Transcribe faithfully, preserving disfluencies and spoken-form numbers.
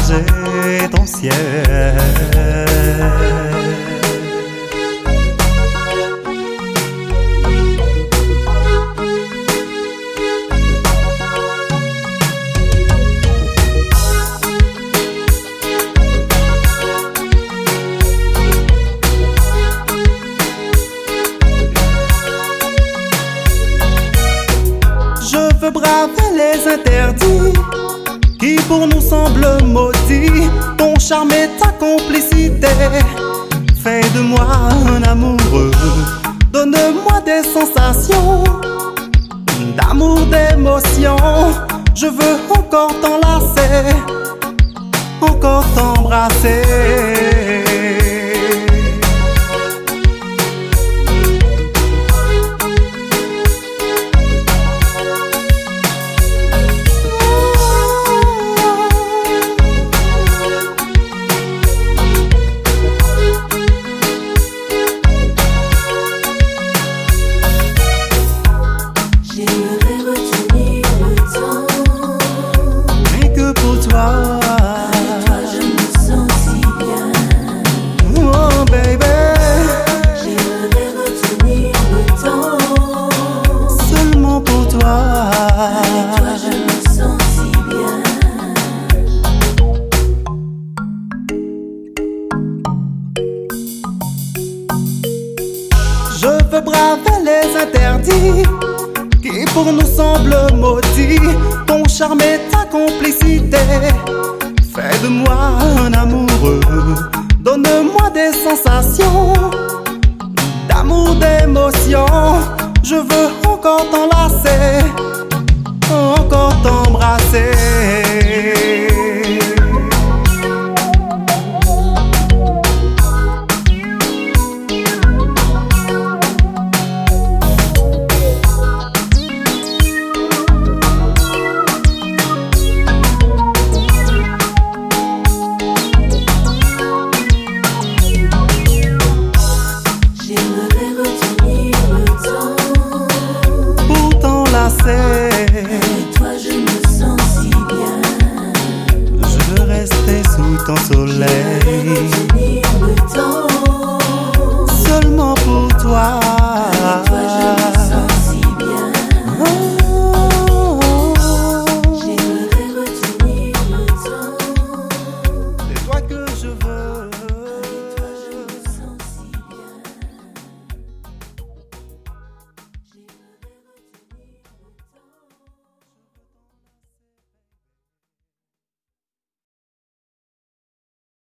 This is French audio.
partager ton ciel. Je veux braver les interdits qui pour nous semblent maudits. Ton charme et ta complicité, fais de moi un amoureux. Donne-moi des sensations d'amour, d'émotion. Je veux encore t'enlacer, encore t'embrasser. Je veux braver les interdits qui pour nous semblent maudits. Ton charme et ta complicité, fais de moi un amoureux. Donne-moi des sensations d'amour, d'émotion. Je veux encore t'enlacer, encore t'embrasser. Avec toi je me sens si bien. Je veux rester sous ton soleil, retenir le temps seulement pour toi.